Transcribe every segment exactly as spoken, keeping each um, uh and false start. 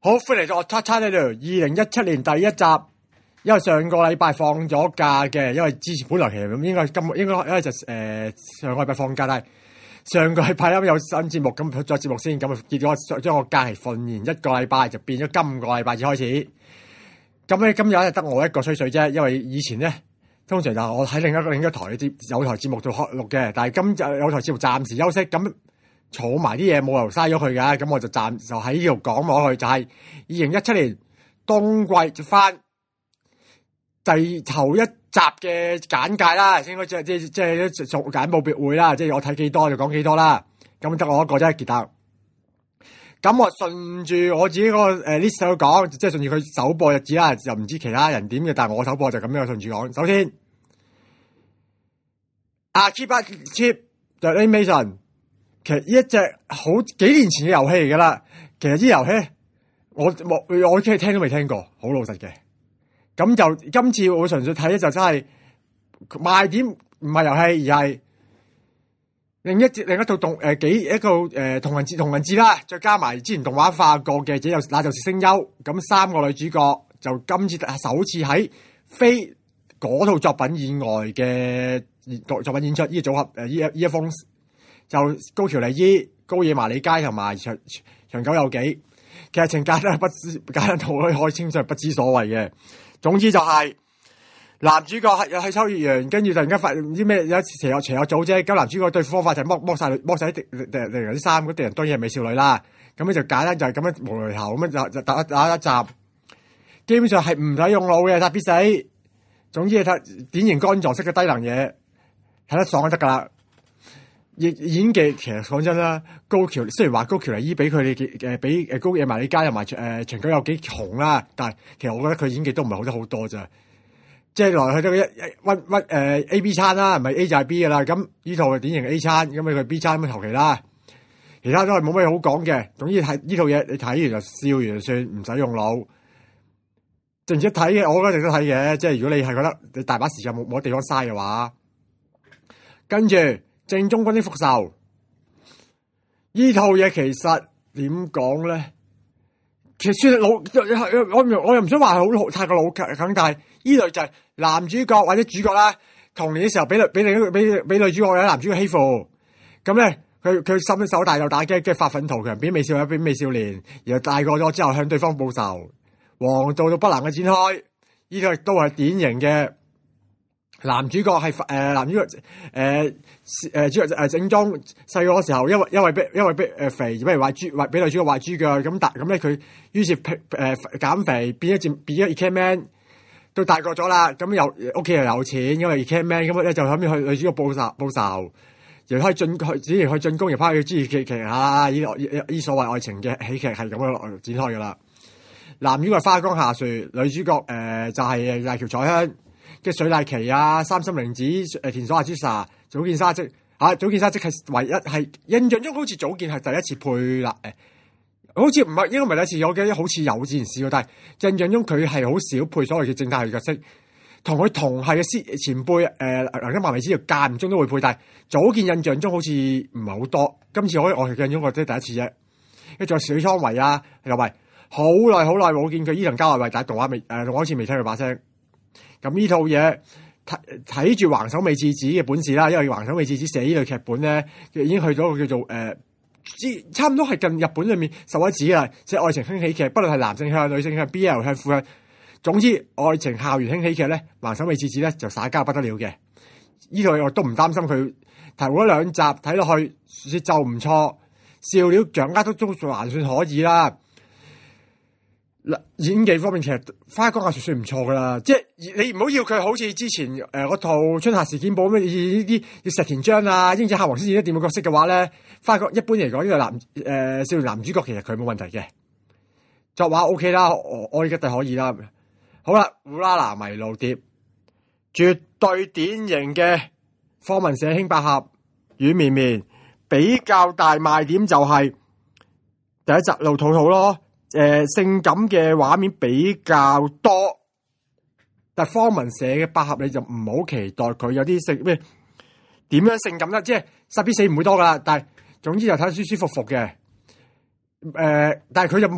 好，歡迎嚟到我 Talk Channel 二零一七年第一集。因為上個禮拜放咗假嘅，因為之前本來其實應該今應該因為就誒、呃、上個禮拜放假，但係上個禮拜因為有新節目，咁佢再節目先，咁結果將個假期順延一個禮拜，就變咗今個禮拜至開始。咁咧今日咧得我一個吹水啫，因為以前咧通常就我喺另一個另一個台啲有台節目度錄嘅，但係今日有台節目暫時休息，咁儲埋啲嘢冇由嘥咗佢㗎，咁我就暫就喺呢度講落去，就係二零一七年冬季翻第頭一集嘅簡介啦，應該即係即係即係做簡報別會啦，即係我睇幾多就講幾多啦，咁得我一個啫，傑特。咁我順住我自己個誒 list 去講，即係順住佢首播日子啦，又唔知其他人點嘅，但係我首播就咁樣順住講。首先，啊 Keep Up Keep The Animation， 其實呢一隻好幾年前嘅遊戲嚟噶啦，其實呢遊戲我我我聽都未聽過，好老實嘅。咁就今次我純粹睇咧，就真係賣點唔係遊戲，而係另一另一套動誒、呃、幾一個誒、呃、同人誌同人誌啦，再加埋之前動畫化過嘅，只有那就是聲優。咁三個女主角就今次首次喺非嗰套作品以外嘅作作品演出，呢、這個組合誒呢一一封就高橋麗依、高野麻里佳同埋長長久佑紀。其實情簡單不知簡單到可以稱上不知所謂嘅。總之就係、是、男主角係去秋葉原，跟住突然間發唔知咩有一次邪惡邪惡組啫，咁男主角對付方法就係剝剝晒剝晒啲敵敵人啲衫，嗰啲人當然係美少女啦。咁咧就簡單就係咁樣無厘頭咁樣就就打打一集，基本上係唔使用腦嘅，睇必死。總之係睇典型肝臟式嘅低能嘢，睇得爽就得噶啦。演演技其實講真啦，高橋雖然話高橋麗依比佢哋誒比誒高野麻里佳同埋誒長久佑紀紅啦，但係其實我覺得佢演技都唔係好得好多咋，即係來去都一一屈屈誒 A B 餐啦，唔係 A 就係 B 噶啦，咁呢套係典型 A 餐，咁佢 B 餐咁求其啦，其他都係冇咩好講嘅。總之睇呢套嘢，你睇完就笑完就算，唔使用腦。值唔值得睇嘅？我覺得值得睇嘅，即係如果你係覺得你大把時間冇冇地方嘥嘅話，跟住。正宗軍的復仇呢套嘢其實點講咧？其實算係老，我我我又唔想話係好太過老梗，但係呢類就係男主角或者主角啦，童年嘅時候俾俾另一俾俾女主角或者男主角欺負，咁咧佢佢心手大又打機，跟住發奮圖強，變美少女變美少年，然後大個咗之後向對方報仇，王道到不能嘅展開。呢套亦都係典型嘅。男主角係誒、呃，男主角誒誒、呃、主角誒正宗細個嗰時候，因為因為俾因為俾誒肥，俾人話豬，話俾女主角話豬腳咁，但咁咧佢於是誒減肥變咗變咗 Ikemen Man，到大個咗啦，咁又屋企又有錢，因為 Ikemen Man 咁咧就諗住去女主角報仇報仇，又可以進去，只然去進攻，又拋去支持劇劇啊！呢呢所謂愛情嘅喜劇係咁樣展開噶啦。男主角花江夏樹，女主角誒、呃、就係大橋彩香。嘅水瀨奇啊、三森玲子、誒田所亞之沙、早見沙織嚇，早見沙織係唯一係印象中好似早見係第一次配啦誒，好似唔係應該唔係第一次，我記得好似有之前試過，但係印象中佢係好少配所謂嘅正太系角色，同佢同係嘅師前輩誒南京萬美子間唔中都會配，但係早見印象中好似唔係好多，今次我我印象中我即係第一次啫。跟住仲有水倉唯啊，又咪好耐好耐冇見佢伊藤嘉惠，但係動畫未誒動畫好似未聽佢把聲。咁呢套嘢睇睇住橫手美智子嘅本事啦，因為橫手美智子寫呢類劇本咧，已經去咗個叫做誒，之、呃、差唔多係近日本裏面首屈一指啦，即係愛情輕喜劇，不論係男性向、女性向、B L 向、副向，總之愛情校園輕喜劇咧，橫手美智子咧就耍家不得了嘅。呢套我都唔擔心佢頭嗰兩集睇落去節奏唔錯，笑料掌握都都還算可以啦。嗱，演技方面其實花江夏樹算唔錯噶啦，即係你唔好要佢好似之前誒嗰、呃、套春夏事件簿咩呢啲要石田彰啊、英子夏王先演得掂嘅角色嘅話咧，花江一般嚟講呢個男誒、呃、少年男主角其實佢冇問題嘅，作畫 O K 啦，我我而家就可以啦。好啦，烏拉拉迷路碟，絕對典型嘅方文社輕百合軟綿綿，比較大賣點就係第一集露肚肚咯。誒、呃，性感嘅畫面比較多，但係方文社嘅百合你就唔好期待佢有啲性咩點樣性感啦，即係殺必死唔會多噶啦，但係總之就睇得舒舒服服嘅。誒、呃，但係佢就冇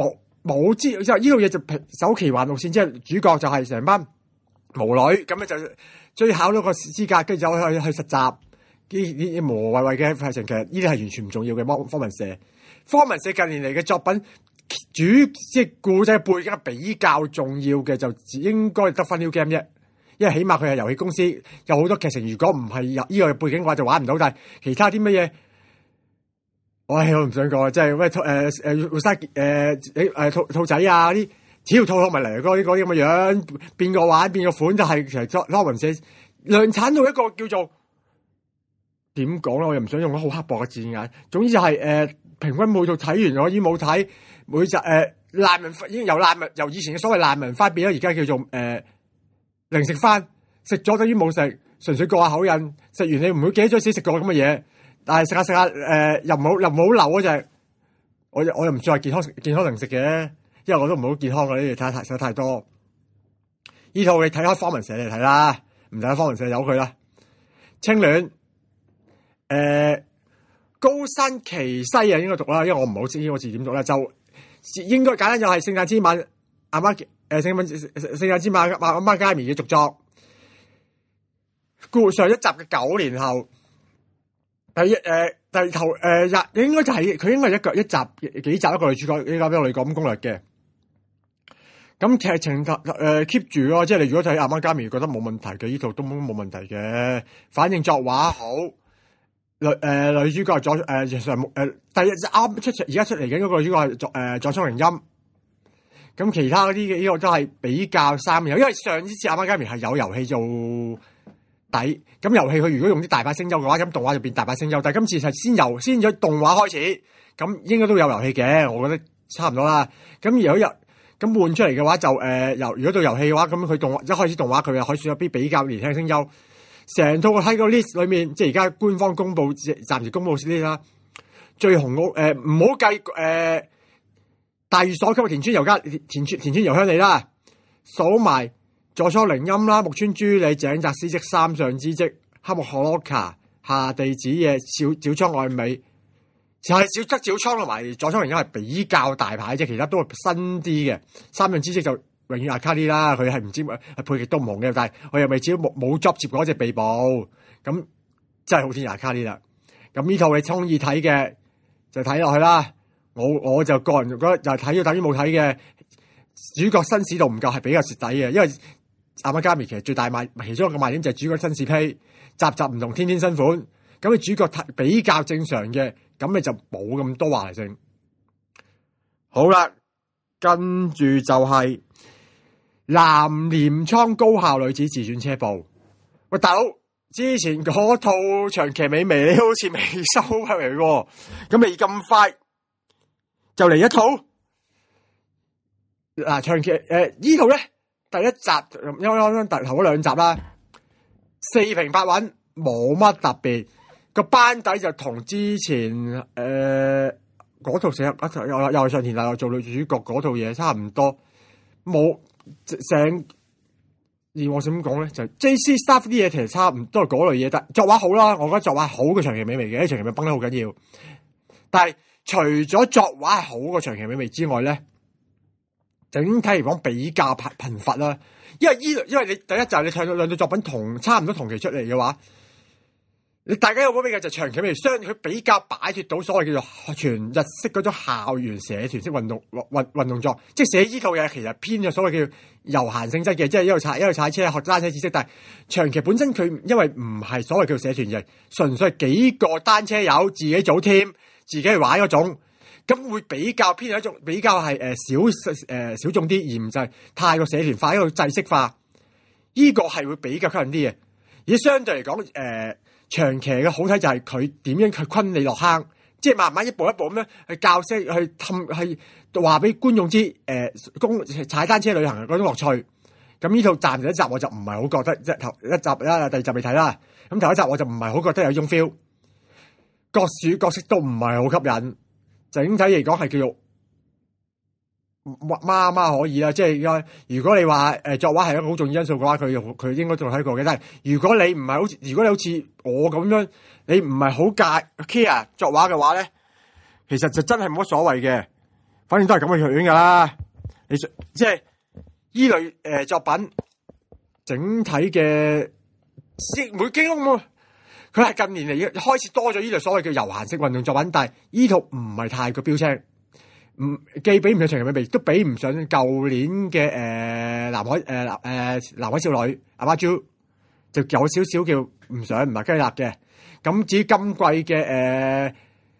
冇知，即係呢套嘢就走奇幻路線，即係主角就係成班巫女，咁咧就追考到個資格，跟住就去去實習。呢啲無無謂謂嘅劇情，其實呢啲係完全唔重要嘅。方方文社，方文社近年嚟嘅作品主即係故仔背景比較重要嘅，就應該得翻 New Game 啫。因為起碼佢係遊戲公司，有好多劇情。如果唔係有呢個背景嘅話，就玩唔到。但係其他啲乜嘢，我係我唔想講，即係喂誒誒活塞誒誒誒兔兔仔啊啲，只要兔兔咪嚟嗰啲嗰啲咁嘅樣，變個玩變個款就係其實方文社量產到一個叫做點講咧，我又唔想用咗好刻薄嘅字眼。總之就係、是、誒、呃、平均每套睇完我已經冇睇，每集誒爛文已經由爛文由以前嘅所謂爛文番變咗而家叫做誒。呃零食翻，食咗等於冇食，純粹過下口癮。食完你唔會記得咗自己食過咁嘅嘢，但係食下食下，誒、呃、又唔好又唔好流嗰隻。我我又唔算係健康健康零食嘅，因為我都唔好健康嘅呢啲，睇太食得太多。呢套你睇開方文社嚟睇啦，唔睇方文社由佢啦。青戀，誒、呃、高山奇西啊，應該讀啦，因為我唔好知呢個字點讀啦，就應該簡單就係聖誕之吻阿媽。誒，聖誕聖誕之馬馬馬加米嘅續作，故上一集嘅九年後，第一誒、呃、第頭誒日、呃、應該就係、是、佢應該係一個一集幾集一個女主角，依家俾我哋講攻略嘅。咁劇情誒 keep 住咯，即係你如果睇阿媽加米覺得冇問題嘅，呢套都冇冇問題嘅。反正作畫好，女誒、呃、女主角係佐誒上誒第一啱出而家出嚟緊嗰個女主角係佐誒佐倉翎音。咁其他嗰啲嘅呢個都係比較三樣，因為上一次阿媽加米係有遊戲做底，咁遊戲佢如果用啲大把聲優嘅話，咁動畫就變大把聲優。但係今次係先由先咗動畫開始，咁應該都有遊戲嘅，我覺得差唔多啦。咁如果有咁換出嚟嘅話，就誒由、呃、如果到遊戲嘅話，咁佢動畫一開始動畫佢又可以選一啲比較年輕聲優。成套喺個 list 裏面，即係而家官方公布暫時公布呢啲啦，最紅嗰誒唔好計誒。呃大御所級嘅田村由加田村田村由香里啦，數埋佐倉翎音啦、木村朱里、井澤詩織、三上之織、黑木可羅卡、下地子野、小小倉愛美，就係小則小倉同埋佐倉翎音係比較大牌啫，其他都係新啲嘅。三上之織就永遠阿卡啲啦，佢係唔知係配極都唔紅嘅，但係我又未至於冇冇 job 接嗰隻被捕，咁真係好似阿卡啲啦。咁呢套你中意睇嘅就睇落去啦。我我就個人覺得就係睇咗等於冇睇嘅，主角紳士度唔夠係比較蝕底嘅，因為阿媽加米其實最大賣其中一個賣點就係主角紳士披，集集唔同，天天新款，咁你主角比較正常嘅，咁你就冇咁多話題性。好啦，跟住就係南鎌倉高校女子自轉車部。喂，大佬，之前嗰套長期美眉你好似未收翻嚟喎，咁未咁快就嚟一套嗱、啊，長期誒、呃、呢套咧第一集因為啱啱頭嗰兩集啦，四平八穩，冇乜特別，個班底就同之前誒嗰、呃、套成又又係上田大又做女主角嗰套嘢差唔多，冇成而我想講咧就 J C Staff 啲嘢其實差唔多係嗰類嘢，但作畫好啦，我覺得作畫好過長期美眉嘅，長期美眉崩得好緊要，但係。除咗作畫係好過長期美眉之外咧，整體嚟講比較頻頻繁啦。因為依因為你第一集你睇到兩套作品同差唔多同期出嚟嘅話，你大家有冇比較就長期美眉相佢比較擺脫到所謂叫做全日式嗰種校園社團式運動運運動作，即係寫依套嘢其實偏咗所謂叫悠閒性質嘅，即係一路踩一路踩車學單車知識。但係長期本身佢因為唔係所謂叫社團型，純粹係幾個單車友自己組 team。自己去玩嗰種，咁會比較偏向一種比較係誒小誒、呃、小眾啲，而唔就係太過社團化，一個制式化。呢、這個係會比較吸引啲嘅。而相對嚟講，誒、呃、長期嘅好睇就係佢點樣去昆你落坑，即係慢慢一步一步咁樣去教識去氹去話俾觀眾知，誒、呃、公踩單車旅行嘅嗰種樂趣。咁呢套暫時一集我就唔係好覺得，即係頭一集啦，第二集未睇啦。咁頭一集我就唔係好覺得有種 feel。各主角色都唔係好吸引，整體嚟講係叫做媽媽可以啦。即係如果你話誒作畫係一個好重要因素嘅話，佢佢應該仲睇過嘅。但係如果你唔係好似，如果你好似我咁樣，你唔係好介 care 作畫嘅話咧，其實就真係冇乜所謂嘅。反正都係咁嘅樣噶啦。 你即係依類誒、呃、作品，整體嘅每經咁，佢係近年嚟開始多咗依類所謂叫悠閒式運動作品，但係依套唔係太過標青，唔既比唔上長人美味，都比唔上舊年嘅誒、呃、南海誒誒、呃、南海少女阿媽豬，就有少少叫唔上唔係雞肋嘅。咁至於今季嘅誒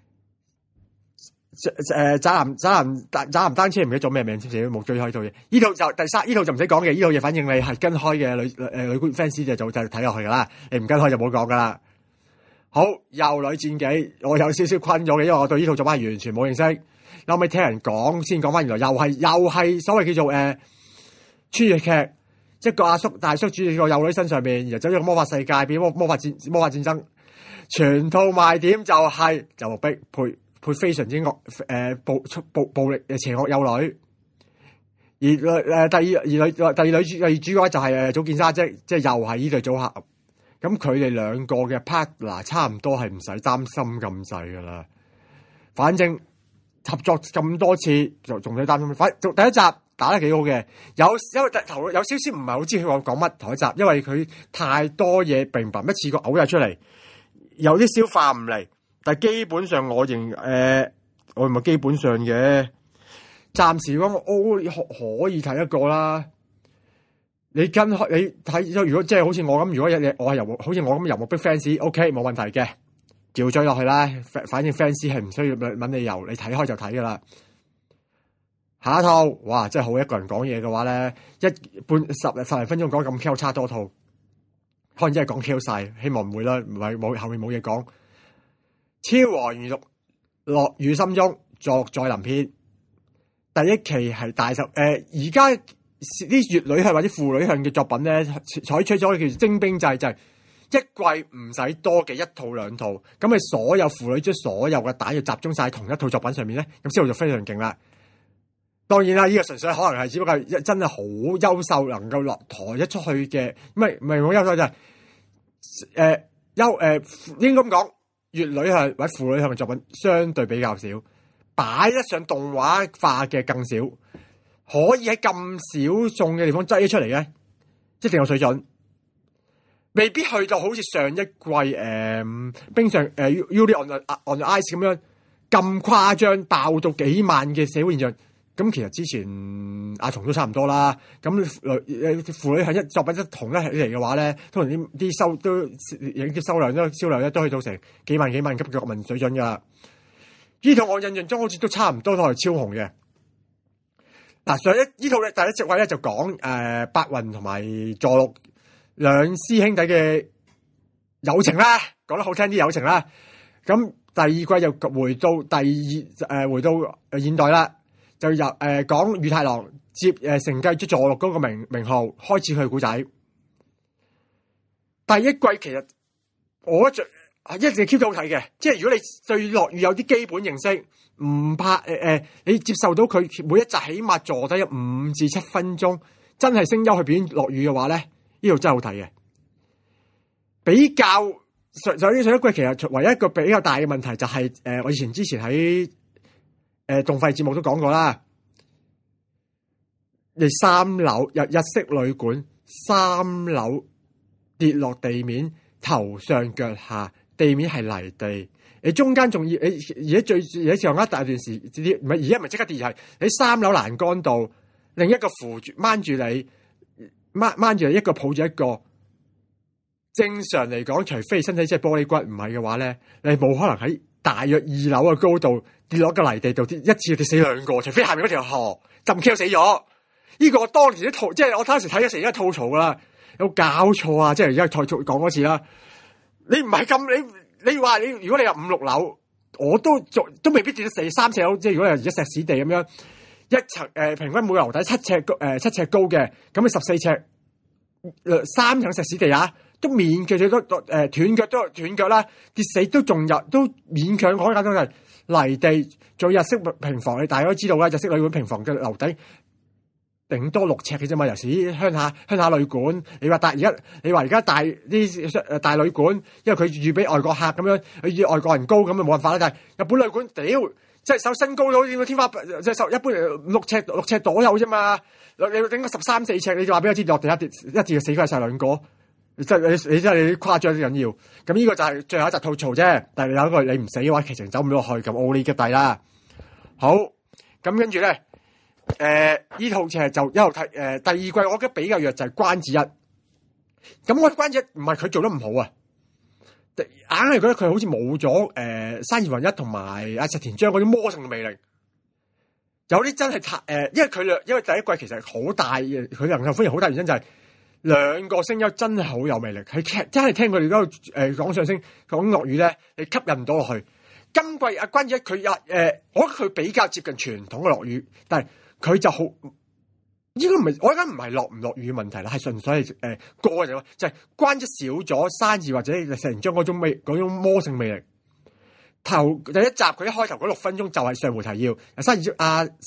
誒宅男宅男宅男單車唔記得做咩名，自己冇追開套嘢。呢套就第三，呢套就唔使講嘅，呢套嘢反正你係跟開嘅女誒女觀 fans 就就就睇落去噶啦，你唔跟開就冇講噶啦。好，幼女戰記，我有少少困咗嘅，因為我對呢套作品完全冇認識。後尾聽人講先講翻，原來又係又係所謂叫做誒、呃、穿越劇，一個阿叔大叔住喺個幼女身上面，然後走咗個魔法世界，變魔魔法戰魔法戰爭。全套賣點就係就逼配配非常之惡誒暴暴暴力誒邪惡幼女，而誒、呃、第二而女第二女主第二主嘅話就係誒早見沙織，即係又係呢對組合。咁佢哋兩個嘅 partner 差唔多係唔使擔心咁滯噶啦。反正合作咁多次就仲使擔心。反第一集打得幾好嘅，有因為頭有少少唔係好知佢講講乜頭一集，因為佢太多嘢並唔一次過嘔晒出嚟。有啲消化唔嚟，但係基本上我認誒、呃，我唔係基本上嘅，暫時講我可以睇一個啦。你跟開你睇，如果即係好似我咁，如果有我係由好似我咁由目逼 fans，OK 冇問題嘅，照追落去啦。反正 fans 係唔需要問理由，你睇開就睇噶啦。下一套，哇，真係好一個人講嘢嘅話咧，一半十十零分鐘講咁 Q 差多套。可能真係講 Q 晒，希望唔會啦，唔係冇後面冇嘢講。超和娛樂落雨心中作再臨篇第一期係大十誒，而家啲乙女向或者婦女向嘅作品咧，採取咗叫做徵兵制，就係、是、一季唔使多嘅一套兩套，咁咪所有婦女將所有嘅打要集中晒喺同一套作品上面咧，咁之後就非常勁啦。當然啦，呢、這個純粹可能係只不過係真係好優秀，能夠落台一出去嘅，唔係唔係好優秀就係誒優誒應該咁講，乙女向或者婦女向嘅作品相對比較少，擺得上動畫化嘅更少，可以喺咁小眾嘅地方擠出嚟嘅，一定有水準，未必去到好似上一季誒、呃、冰上誒 Yuri on on Ice 咁樣咁誇張爆到幾萬嘅社會現象。咁其實之前阿松都差唔多啦。咁女誒婦女向一作品一同一起嚟嘅話咧，通常啲啲收都影啲收量都銷量咧都去到成幾萬幾萬級嘅國民水準噶。呢套我印象中好似都差唔多都係超紅嘅。嗱，上一呢套咧第一隻位咧就講誒、呃、白雲同埋佐六兩師兄弟嘅友情啦，講得好聽啲友情啦。咁第二季又回到第二誒、呃、回到現代啦。就由誒講宇太郎接誒、呃、承繼咗佐六嗰個名名號，開始佢嘅故仔。第一季其實我一直一直 keep 到好睇嘅，即係如果你對落雨有啲基本認識，唔怕誒誒、呃，你接受到佢每一集起碼坐低五至七分鐘，真係聲優去表演落雨嘅話咧，呢度真係好睇嘅。比較上上呢上一季其實唯一一個比較大嘅問題就係、是、誒、呃、我以前之前喺。誒，動費節目都講過啦。你三樓日日式旅館，三樓跌落地面，頭上腳下，地面係泥地。你中間仲要，你而家最而家上一大段時，唔係而家唔係即刻跌，係你三樓欄杆度，另一個扶住掹住你，掹掹住你，一個抱住一個。正常嚟講，除非身體即係玻璃骨，唔係嘅話咧，你冇可能喺大約二樓嘅高度跌落個泥地度，跌一次跌死兩個，除非下面嗰條河浸 Q 死咗。呢、這個我當年啲吐，即係我當時睇嘅時而家吐槽噶啦，有搞錯啊！即係而家再講嗰次啦。你唔係咁，你你話你如果你有五六樓，我都做都未必跌得死三四樓。即係如果係而家石屎地咁樣，一層誒、呃、平均每樓底七尺高誒、呃、七尺高嘅，咁你十四尺，三層石屎地啊！都勉強最多誒斷腳都斷腳啦，跌死都仲有都勉強可以搞到係泥地，做日式平房，你大家都知道啦，日式旅館平房嘅樓底頂多六尺嘅啫嘛，尤其是鄉下鄉下旅館。你話大而家你話而家大啲誒大旅館，因為佢預俾外國客咁樣，佢預外國人高咁啊冇辦法啦。但係日本旅館屌即係手身高到點個天花板，即係手一般六尺六尺左右啫嘛。你頂個十三四尺，你就話俾我知落地一跌一跌就死鬼晒兩個。你真係你你真係你誇張啲緊要。咁呢個就係最後一集吐槽啫。但係有一個你唔死嘅話，劇情走唔到落去，咁奧利吉蒂啦。好，咁跟住咧，誒、呃，呢套劇就一路睇，誒、呃，第二季我覺得比較弱就係關智一。咁我關智一唔係佢做得唔好啊，硬係覺得佢好似冇咗誒山田弘一同埋阿石田彰嗰啲魔性嘅魅力。有啲真係太誒，因為佢兩，因為第一季其實好大嘅，佢能夠歡迎好大原因就係、是、兩個聲優真係好有魅力，係劇真係聽佢哋嗰度誒講相聲講落語咧，你吸引唔到落去。今季阿關智一佢有誒，我覺得佢比較接近傳統嘅落語，但係佢就好應該唔係，我而家唔係落唔落語嘅問題啦，係純粹係誒個人就係、是、關智一少咗山二或者石田彰嗰種魅嗰種魔性魅力。頭第一集佢一開頭嗰六分鐘就係上回提要，山二阿誒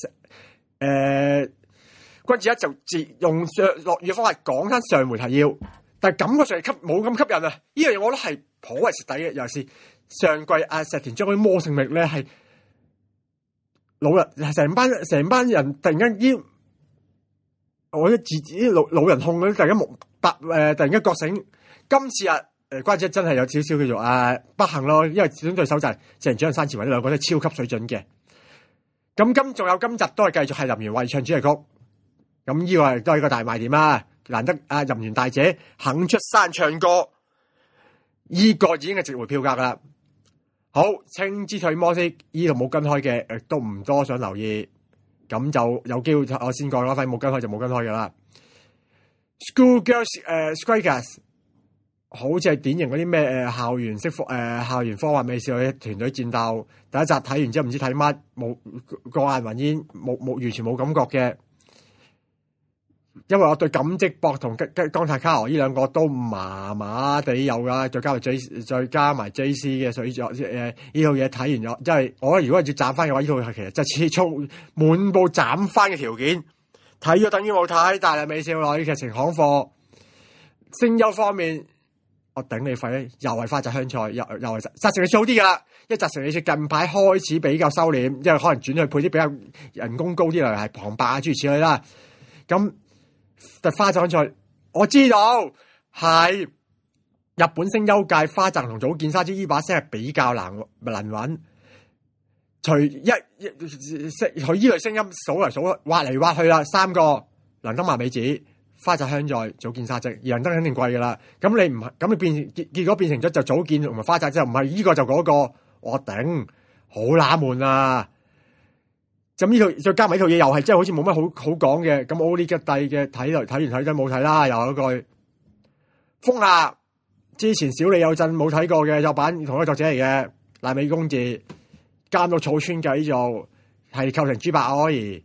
關智一就自用上落語嘅方法講翻上回提要，但係感覺上係吸冇咁吸引啊！呢樣嘢我覺得係頗為蝕底嘅，尤其是上季阿石田彰嗰啲魔性力咧係老人成班成班人突然間啲我啲自己老老人控嗰啲突然間木白誒突然間覺醒，今次啊誒關智一真係有少少叫做啊不幸咯，因為始終對手就係石田彰、山田弘一兩個都係超級水準嘅。咁今仲有今集都係繼續係林原惠唱主題曲，咁呢個係都係一個大賣點啦。難得阿林原大姐肯出山唱歌，呢、這個已經係值回票價噶啦。好，青之退魔師呢度冇跟開嘅，誒都唔多想留意，咁就有機會我先講啦，反正冇跟開就冇跟開噶啦。School Girls 誒、uh, Strikers 好似係典型嗰啲咩誒校園式誒、呃、校園科幻美少女團隊戰鬥，第一集睇完之後唔知睇乜，冇過眼雲煙，冇冇完全冇感覺嘅。因為我對感激博同吉吉岡泰卡羅呢兩個都麻麻地有噶，再加埋 J 再加埋 J C 嘅水作誒呢套嘢睇完咗，即係我如果係要斬翻嘅話，呢套係其實真係切充滿布斬翻嘅條件，睇咗等於冇睇。大麗美少女劇情行貨，聲優方面我頂你肺，又係花澤香菜，又又係澤成李雪好啲噶啦，因為澤成李雪近排開始比較收斂，因為可能轉去配啲比較人工高啲嚟，係旁白啊諸如此類啦，咁。但花澤香菜我知道係日本聲優界花澤同早見沙之呢把聲係比較難難揾，除一一佢依類聲音數嚟數去挖嚟挖去啦，三個能登麻美子、花澤香菜、早見沙之，而能登肯定貴噶啦。咁你唔係咁你變結結果變成咗就早見同埋花澤之後唔係依個就嗰、那個，我頂好乸悶啊！咁呢套再加埋呢套嘢又係真係好似冇乜好好講嘅，咁奧利吉蒂嘅睇嚟睇完睇真冇睇啦，又有一句風下之前小李有陣冇睇過嘅作品，同一個作者嚟嘅瀨尾恭治監督草村繼做，係構成豬八可以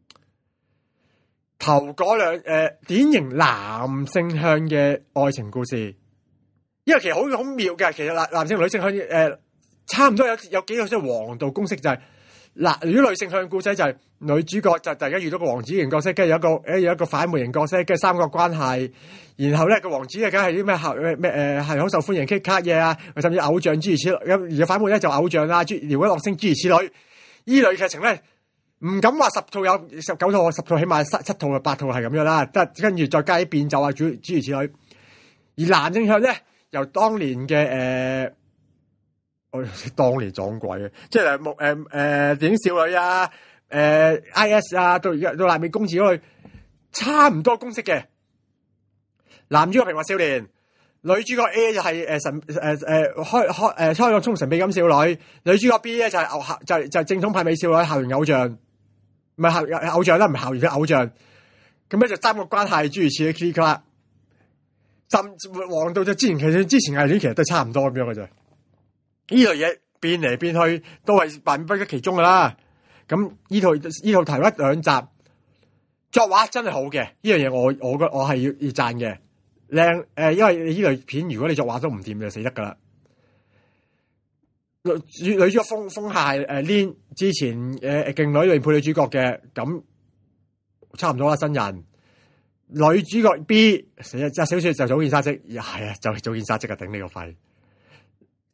頭嗰兩誒典型男性向嘅愛情故事，因為其實好好妙嘅，其實男男性女性向誒、呃、差唔多有有幾個即係王道公式就係、是。嗱，如果女性向故仔就係女主角就大家遇到個王子型角色，跟住有一個誒有一個反叛型角色，跟住三角關係，然後咧個王子咧梗係啲咩校咩咩誒係好受歡迎 K 卡嘢啊，甚至偶像諸如此類，咁而個反叛咧就偶像啦，諸搖滾樂星諸如此類，依類劇情咧唔敢話十套有十九套，十套起碼七七套啊八套係咁樣啦，得跟住再加啲變奏啊諸諸如此類，而男性向咧由當年嘅誒。呃我當年撞鬼嘅，即係木誒誒電影少女啊，誒、呃、I S 啊，到而家到瀨尾恭治嗰類，差唔多公式嘅。男主角平凡少年，女主角 A 就係誒神誒誒開開誒開個衝神秘感少女，女主角 B 咧就係偶校就係就係正統派美少女校園偶像，唔係校偶像啦，唔係校園嘅偶像。咁咧就三個關係諸如此類 click 啦，甚至黃道就之前其實之前藝戀其實都係差唔多咁樣嘅啫。呢類嘢變嚟變去都係萬不得其中噶啦。咁呢套呢套頭一兩集作畫真係好嘅，呢樣嘢我我覺我係要要讚嘅靚誒，因為呢類片如果你作畫都唔掂就死得噶啦。女女主角風風下誒 Lin 之前誒勁女裏配女主角嘅，咁差唔多啦新人。女主角 B 成日隻小說就早見沙織，係啊就係早見沙織啊頂你個肺。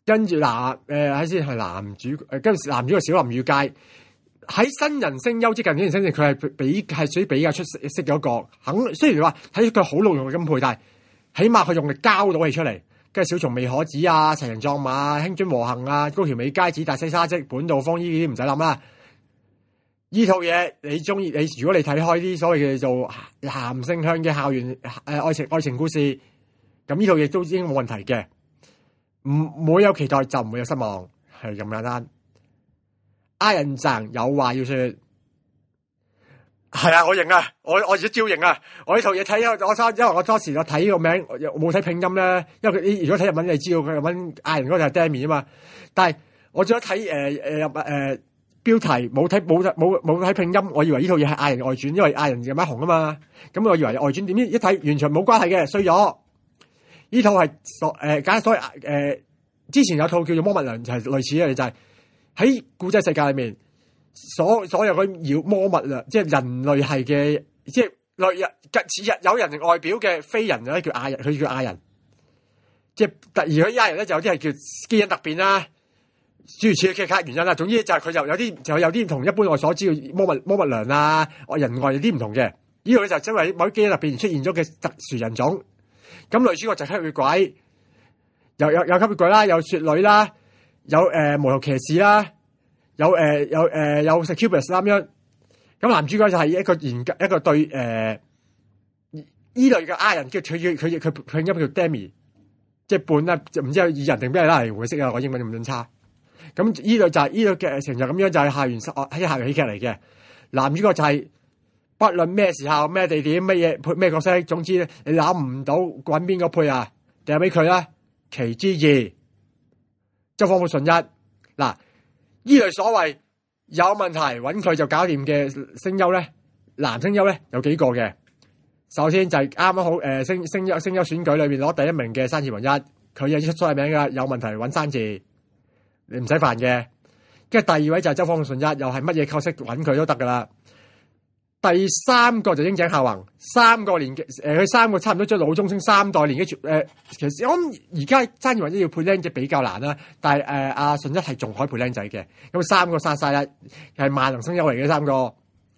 跟住嗱誒喺先係男主誒，跟住男主角小林裕介喺新人聲優即近幾年新人，佢係比係屬於比較出色嘅一個。肯雖然話睇佢好努力咁配，但係起碼佢用力交到戲出嚟。跟住小松未可子啊、齊人壯馬、輕津和幸啊、高橋美佳子、大西沙織、本道芳呢啲唔使諗啦。呢套嘢你中意你，如果你睇開啲所謂嘅做鹹性向嘅校園誒、呃、愛情愛情故事，咁呢套嘢都已經冇問題嘅。唔會有期待就唔會有失望，係咁簡單。阿人讚有話要說，係啊，我認啊，我我而家照認啊。我呢套嘢睇，我我因為我當時我睇個名，我冇睇拼音咧，因為佢如果睇日文你知道佢日文阿人嗰個係 Demi 啊嘛。但係我仲有睇誒誒誒誒標題，冇睇冇冇冇睇拼音，我以為呢套嘢係阿人外傳，因為阿人咁樣紅啊嘛。咁我以為係外傳，點知一睇完全冇關係嘅，衰咗。呢套係所誒，假、呃、所謂誒、呃，之前有套叫做《魔物娘》，就係、是、類似嘅，就係喺古仔世界裏面，所所有嘅妖魔物啦，即係人類係嘅，即係類日似日有人外表嘅非人咧，叫亞人，佢叫亞人。即係突然佢亞人咧，就有啲係叫基因突變啦，諸如此類嘅其他原因啦。總之就係佢就有啲就有啲同一般我所知嘅魔物魔物娘啊，人外有啲唔同嘅。呢度咧就因為某啲基因突變出現咗嘅特殊人種。咁女主角就吸血鬼，有有有吸血鬼啦，有雪女啦，有誒、呃、無頭騎士啦，有誒、呃、有誒、呃、有 Succubus 啦咁樣。咁男主角就係一個研究一個對誒依、呃、類嘅 I 人，叫佢佢佢佢拼音叫 Demi， 即係半啦，唔知係異人定咩啦，唔會識啊，我英文咁差。咁依類就係依類嘅成就咁樣，就係校園喺校園喜劇嚟嘅。男主角就係、是。不論咩時候、咩地點、咩嘢配咩角色，總之咧，你諗唔到揾邊個配啊，掟俾佢啦。其之二，周方富順一嗱，呢類所謂有問題揾佢就搞掂嘅聲優咧，男聲優咧有幾個嘅。首先就係啱啱好誒聲聲優聲優選舉裏邊攞第一名嘅山治弘一，佢有出咗名噶，有問題揾山治，你唔使煩嘅。跟住第二位就係周方富順一，又係乜嘢角色揾佢都得噶啦。第三個就櫻井孝宏，三個年紀誒，佢、呃、三個差唔多，即係老中青三代年紀誒、呃。其實我諗而家山治弘一要配僆仔比較難啦，但係誒阿順一係仲可以配僆仔嘅。咁三個殺晒啦，係萬能聲優嚟嘅三個。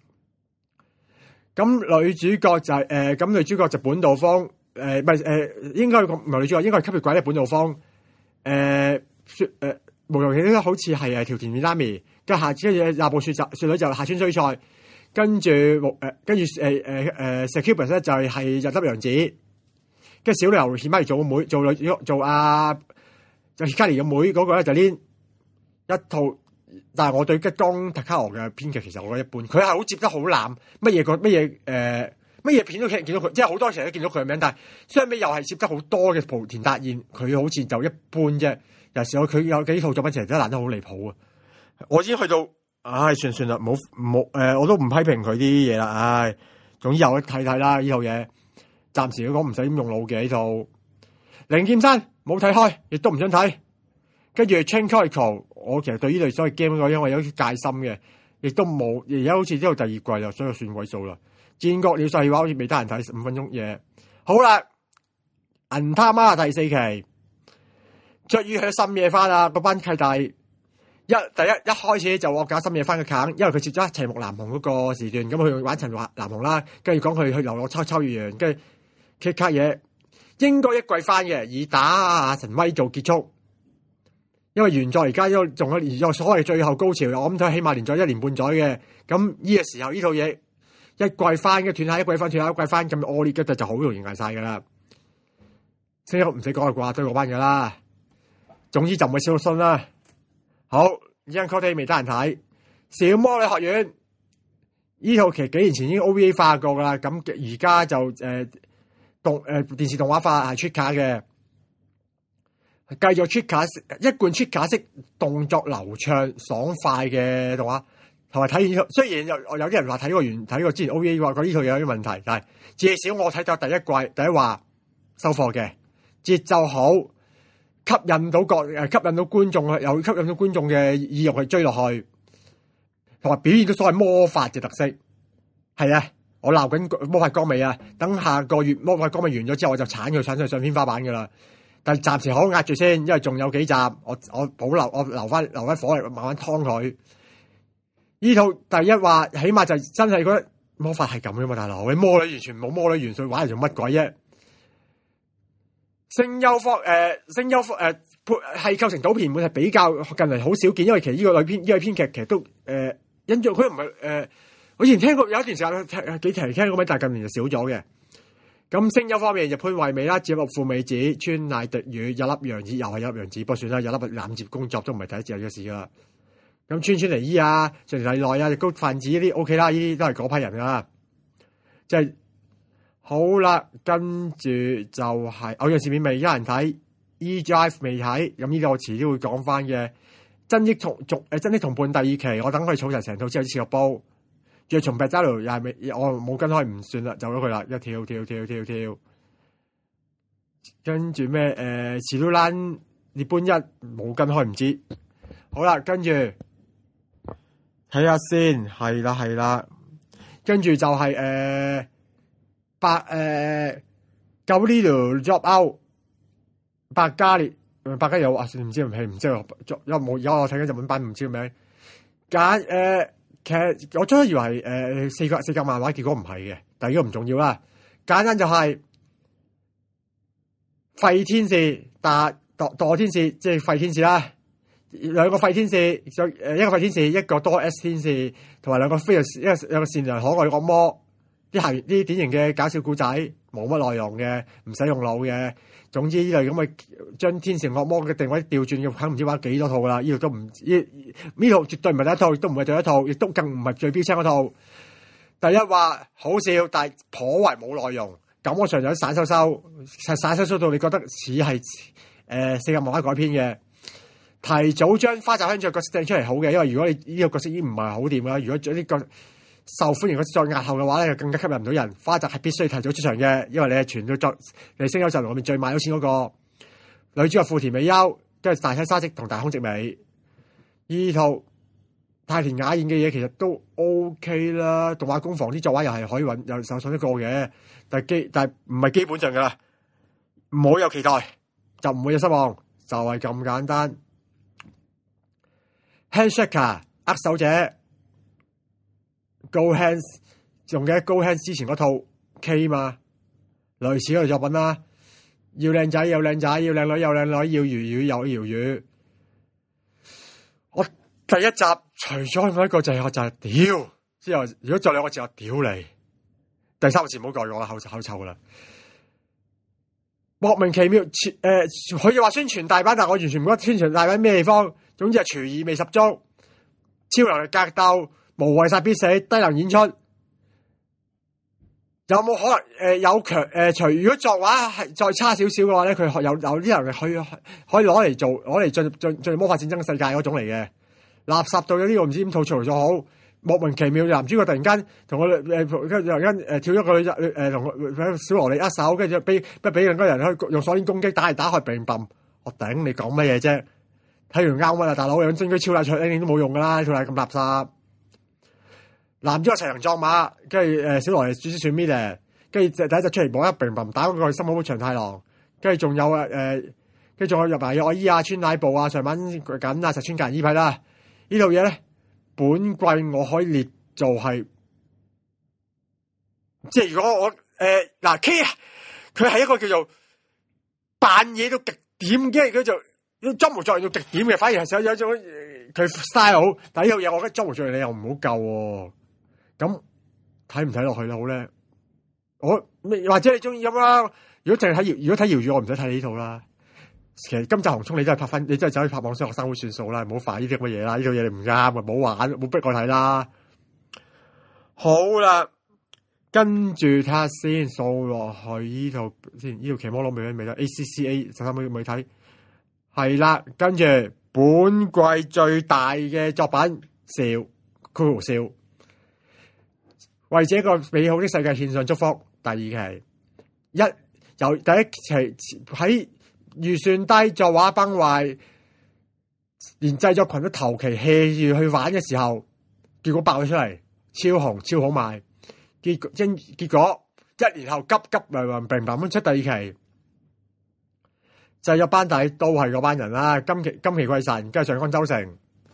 咁女主角就係、是、誒，咁、呃、女主角就本道芳誒，唔係誒，應該唔係女主角，應該係吸血鬼咧。本道芳誒雪誒，無論佢都好似係誒條田美拉咪，跟下跟住廿部雪集雪女就下村追菜。跟住誒、呃，跟住誒誒誒 Succubus 咧就係係日笠陽子，跟住小劉顯媽嚟做個妹，做女做阿就卡尼嘅妹嗰個咧就連一套，但係我對吉岡特卡俄嘅編劇其實我覺得一般，佢係好接得好濫，乜嘢個乜嘢誒乜嘢片都見見到佢，即係好多時都見到佢嘅名，但係相比又係接得好多嘅莆田達彥，佢好似就一般啫。有時候佢有幾套作品其實都爛得好離譜啊！我已經去到。唉、哎，算算啦，冇冇誒，我都唔批評佢啲嘢啦。唉、哎，總之有得睇睇啦，呢套嘢暫時嚟講唔使咁用腦嘅呢套。零劍山冇睇開，亦都唔想睇。跟住 Chain Chronicle，我其實對呢類所謂 game 嗰因為有啲戒心嘅，亦都冇。而家好似呢度第二季啦，所以算位數啦。戰國鳥細話好似未得閒睇，十五分鐘嘢。好啦，銀他媽第四期，終於去深夜翻啦，嗰班契弟。一第一一開始就惡搞深夜翻嘅坑，因為佢接咗齊木南紅嗰個時段，咁佢玩陳南紅啦，跟住講佢去流落秋秋月園，跟住 kick 卡嘢，應該一季翻嘅，以打阿陳威做結束，因為原作而家都仲有連所謂最後高潮，我諗睇起碼連咗一年半載嘅，咁呢個時候呢套嘢一季翻嘅斷下一季翻斷下一季翻咁惡劣嘅就好容易捱晒噶啦，聲優唔使講啦啩，對嗰班噶啦，總之就唔會少信啦。好，依家 Cody 未得閒睇《小魔女學院》呢套劇，幾年前已經 O V A 化過噶啦，咁而家就誒、呃、動誒、呃、電視動畫化係出卡嘅，繼續出卡式一貫出卡式動作流暢爽快嘅動畫，同埋睇完呢套，雖然有有啲人話睇過完睇過之前 O V A 話過呢套有啲問題，但係至少我睇咗第一季第一話收貨嘅，節奏好。吸引到國誒，吸引到觀眾啊，又吸引到觀眾嘅意欲去追落去，同埋表現到所謂魔法嘅特色。係啊，我鬧緊魔法光尾啊！等下個月魔法光尾完咗之後，我就鏟佢鏟上上天花板噶啦。 但係暫時好壓住先，因為仲有幾集，我我保留我留翻留翻火力慢慢劏佢。呢套第一話起碼就真係覺得魔法係咁噶嘛，大佬你魔女完全冇魔女元素玩嚟做乜鬼啫？聲優科誒聲優科誒係構成島片本係比較近嚟好少見，因為其實呢個女編呢個編劇其實都誒、呃、印象佢唔係誒，我以前聽過有一段時間聽幾期聽過，但係近年就少咗嘅。咁聲優方面，日潘惠美啦、紫木富美子、川瀨滴羽、有粒楊子又係有粒楊子，不過算啦，有粒攬接工作都唔係第一次有嘅事噶啦。咁川村梨依啊、上田麗奈啊、高範子呢啲 O K 啦，呢啲都係嗰批人噶啦。即係好啦，跟住就係偶像視面未有人睇 ，E Drive 未睇，咁呢個我遲啲會講翻嘅。真益同續誒真益同伴第二期，我等佢儲齊成套之後先個煲。若從白渣流又係未，我冇跟開唔算啦，就咗佢啦，一跳跳跳跳跳。跟住咩誒？遲都蘭列般一冇跟開唔知。好啦，跟住睇下先，係啦係啦。跟住就係、是、誒、呃、百誒九呢條 drop out 百加列百加有啊？唔知唔係唔知有冇有我睇緊日本版唔知個名。揀誒。呃其實我初初以為係誒、呃、四格四格漫畫，結果唔係嘅，但係呢個唔重要啦。簡單就係廢天使打墮墮天使，即係廢天使啦。兩個廢天使，誒一個廢天使，一個多 S 天使，同埋兩個非常一個兩個善良可愛嘅惡魔。啲係啲典型嘅搞笑故仔，冇乜內容嘅，唔使用腦嘅。總之呢類咁嘅將天使惡魔嘅定位調轉嘅，肯唔知玩幾多套噶啦？呢度都唔呢呢套絕對唔係第一套，亦都唔係最後一套，亦都更唔係最標青嗰套。第一話好笑，但係頗為冇內容。感覺上有散收收，散收收到你覺得似係誒四格漫畫改編嘅。提早將花澤香菜角色掟出嚟好嘅，因為如果你呢個角色已經唔係好掂啦，如果將呢個受歡迎嘅再壓後嘅話咧，就更加吸引唔到人。花澤係必須提早出場嘅，因為你係全到作你聲優陣裏面最賣到錢嗰個。女主角富田美優，跟住大西沙織同大空直美。呢套太田雅演嘅嘢其實都 OK 啦，動畫工房啲作畫又係可以揾又手上一個嘅，但係基但係唔係基本上噶啦，唔好有期待就唔會有失望，就係、是、咁簡單。Handshaker 握手者。Go Hands 仲記得 Go Hands 之前嗰套 K 嘛，類似嗰套作品啦，要靚仔又靚仔，要靚女又靚女，要粵語又粵語。我第一集除咗一個就係我就係屌，之後如果再兩個字我屌你，第三個字唔好改我啦，口口臭啦。莫名其妙，誒、呃，佢又話宣傳大版，但係我完全唔覺得宣傳大版咩地方。總之係廚藝未十足，超能力格鬥。無謂殺必死，低能演出，有冇可能誒、呃、有強誒？除、呃、如果作畫係再差少少嘅話咧，佢有有啲能力可以可以攞嚟做攞嚟進進進魔法戰爭嘅世界嗰種嚟嘅。垃圾到有呢個唔知點吐槽咗好，莫名其妙男主角突然間同我誒跟突然間誒跳咗個女仔誒同小蘿莉握手，跟住俾不俾兩個人去用鎖鏈攻擊，打嚟打去並冧，我頂你講乜嘢啫？睇完啱乜啊，大佬有真居超大卓你都冇用噶啦，套嚟咁垃圾。男主角齊藤壯馬，跟住誒小羅莉主選 Mila，跟住第一隻出嚟冇一並並打嗰個心口長太郎，跟住仲有誒，跟住仲有入埋有愛衣啊、川乃部啊、上坂緊啊、石川格人呢批啦。呢套嘢咧，本季我可以列做係，即係如果我誒嗱 K 啊，佢係一個叫做扮嘢到極點嘅，佢就裝模作樣到極點嘅，反而係想有一種佢 style，但係呢套嘢我覺得裝模作樣你又唔好夠喎。咁睇唔睇落去啦？好咧，我或者你中意咁啦。如果淨係睇如果睇瑤語，我唔使睇呢套啦。其實今集紅葱你都係拍分，你真係走去拍網上學生會算數啦，唔好煩呢啲咁嘅嘢啦。呢套嘢你唔啱，唔好玩，唔好逼我睇啦。好啦，跟住睇下先，掃落去呢套先。呢套奇魔佬未未睇 A C C A 十三妹未睇，係啦。跟住本季最大嘅作品笑，酷酷笑。為這個美好的世界獻上祝福。第二期一由第一期喺預算低、作畫崩壞，連製作群都投其 hea 住去玩嘅時候，結果爆咗出嚟，超紅超好賣。結果因結果一年後急急忙忙並咁出第二期。 就有班底都係嗰班人啦，金崎金崎貴臣，跟住上官周成，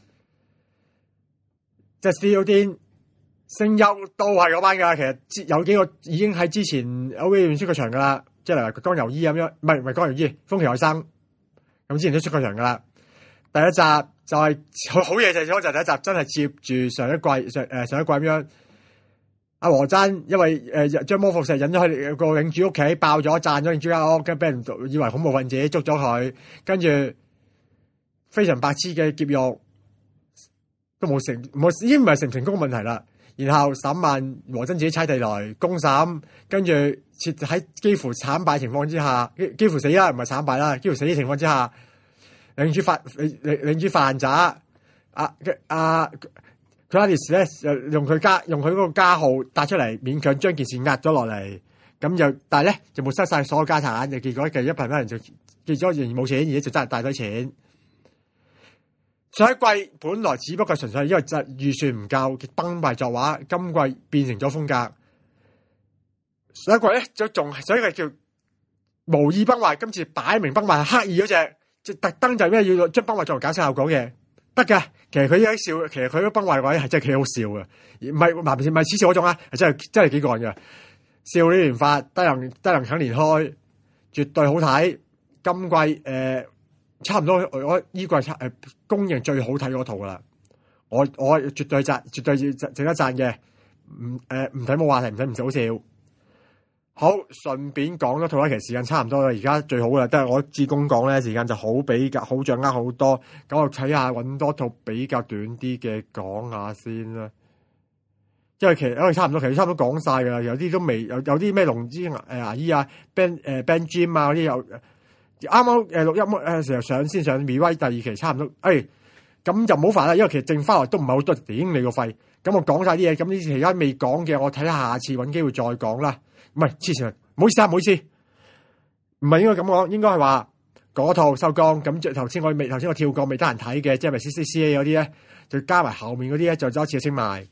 即係 Studio 聲優都係嗰班噶。其實有幾個已經喺之前 O V A 出過場噶啦，即係例如江游伊咁樣，唔係唔係江游伊，風崎愛生咁之前都出過場噶啦。第一集就係、是、好好嘢，就係第一集真係接住上一季上誒、呃、上一季咁樣。阿和真因為誒將、呃、魔術石引咗去個領主屋企爆咗，炸咗領主間屋，跟住俾人以為恐怖分子捉咗佢，跟住非常白痴嘅劫獄都冇成，冇已經唔係成唔成功嘅問題啦。然後審問和真自己猜地雷公審，跟住設喺幾乎慘敗情況之下，幾幾乎死啦，唔係慘敗啦，幾乎死嘅情況之下，領主發領領領主犯渣，阿阿。Clarice 咧用佢家用佢嗰個家號帶出嚟，勉強將件事壓咗落嚟。咁就但係咧就冇失晒所有家產，就結果嘅一班人就結咗仍然冇錢，而家就爭大堆錢。上一季本來只不過純粹係因為就預算唔夠，崩壞作畫。今季變成咗風格。上一季咧就仲所以係叫無意崩壞，今次擺明崩壞，係刻意嗰隻，即係特登就咩要將崩壞作為搞笑效果嘅。得噶，其實佢一笑，其實佢嗰崩壞位係真係幾好笑嘅，唔係唔係唔係恥笑嗰種啊，係真係真係幾過癮嘅。笑呢連發，低能低能肯連開，絕對好睇。今季誒、呃、差唔多，我依季差誒公認最好睇嗰套噶啦。我我絕對讚，絕對要值得讚嘅。唔誒唔睇冇話題，唔睇唔好笑。好，順便講咗套啦，其實時間差唔多啦，而家最好啦，都係我志工講咧，時間就好比較好掌握好多，咁我睇下揾多套比較短啲嘅講下先啦。因為其實因為差唔多，其實差唔多講晒噶啦，有啲都未有，有啲咩龍之誒牙醫啊 Ben 誒、呃、Ben Jim 啊嗰啲有，啱啱誒錄音誒時候上先上 MeWe 第二期差唔多，誒、哎、咁就唔好煩啦，因為其實剩翻嚟都唔係好多，頂你個肺，咁我講晒啲嘢，咁呢次而家未講嘅，我睇下下次揾機會再講啦。唔係之前，唔好意思啊，唔好意思，唔係應該咁講，應該係話嗰套收工。咁即係頭先我未頭先我跳過未得閒睇嘅，即係咪 C C C A 嗰啲咧，就加埋後面嗰啲咧，就再一次升埋。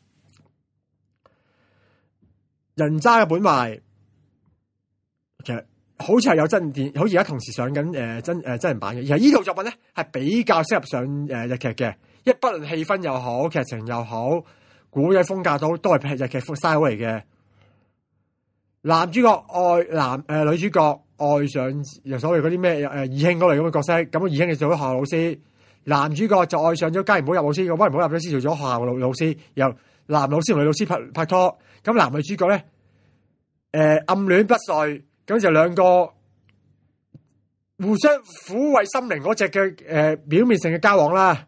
人渣嘅本賣，其實好似係有真電，好似而家同時上緊誒、呃、真誒、呃、真人版嘅。而係呢套作品咧係比較適合上誒、呃、日劇嘅，因為不論氣氛又好，劇情又好，古仔風格都都係日劇 style 嚟嘅。男主角愛男誒、呃、女主角愛上又所謂嗰啲咩誒二兄嗰類咁嘅角色，咁二兄就做咗學校老師，男主角就愛上咗家唔好入老師，個威唔好入老師做咗學校老老師，由男老師同女老師拍拍拖，咁男女主角咧誒、呃、暗戀不遂，咁就兩個互相撫慰心靈嗰隻嘅誒表面性嘅交往啦。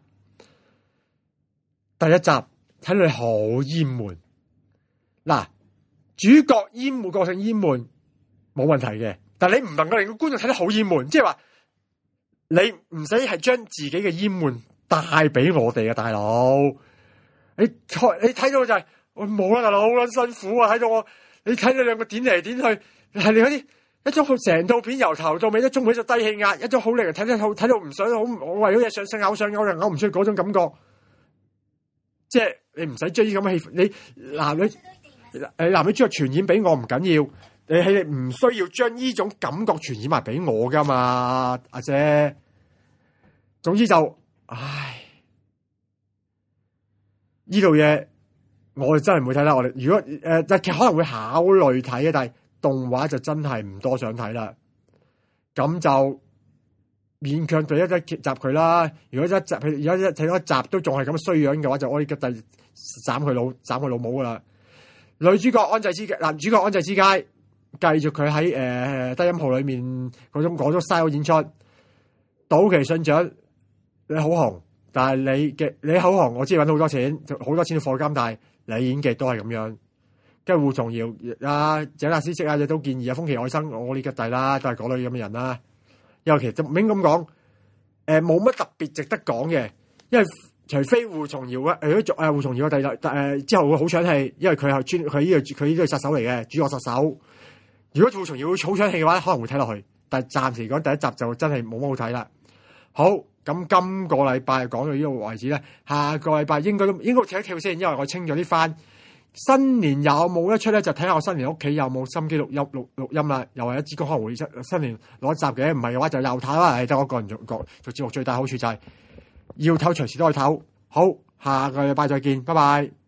第一集睇落好厭悶，嗱。主角厭悶，個性厭悶冇問題嘅，但係你唔能夠令個觀眾睇得好厭悶，即係話你唔使係將自己嘅厭悶帶俾我哋啊，大佬！你你睇到就係我冇啦，大佬好撚辛苦啊！睇到我，你睇到兩個點嚟點去，係你嗰啲一種好成套片由頭到尾一種佢就低氣壓，一種好令人睇得好睇到唔想好，我為咗嘢上上咬上咬又咬唔出嗰種感覺，即係你唔使追咁嘅氣氛，你男女。誒，男女主角傳染俾我唔緊要，你係唔需要將呢種感覺傳染埋俾我噶嘛，阿姐。總之就，唉，呢度嘢我哋真係唔會睇啦。我哋如果誒日劇可能會考慮睇嘅，但係動畫就真係唔多想睇啦。咁就勉強俾一集佢啦。如果一集佢而家一睇多一集都仲係咁衰樣嘅話，就我依家第斬佢老斬佢老母噶啦。女主角安濟之介，男主角安濟之介，繼續佢喺誒低音號裏面嗰種嗰種 style 演出。島崎信長你好紅，但係你嘅你好紅，我知揾好多錢，好多錢嘅課金，但係你演技都係咁樣。跟住胡松瑤啊、井達師戚啊，亦都建議啊，風崎愛生我呢個弟啦，都係嗰類咁嘅人啦。尤其就唔應咁講，誒冇乜特別值得講嘅，因為。除非胡松瑤啊，如果做誒胡松瑤嘅第誒、呃、之後會好搶戲，因為佢係專佢呢個佢呢個殺手嚟嘅，主角殺手。如果胡松瑤會好搶戲嘅話，可能會睇落去，但係暫時嚟講第一集就真係冇乜好睇啦。好，咁今個禮拜講到呢個為止咧，下個禮拜應該都應該跳一跳先，因為我清咗啲番， 新年有冇得出咧？就睇下我新年屋企有冇心機錄音錄錄音啦。又係一支公開會新新年攞一集嘅，唔係嘅話就又唞啦。係得我一個人做做做節目，最大好處就係要唞隨時都可以唞。好，下個禮拜再見，拜拜。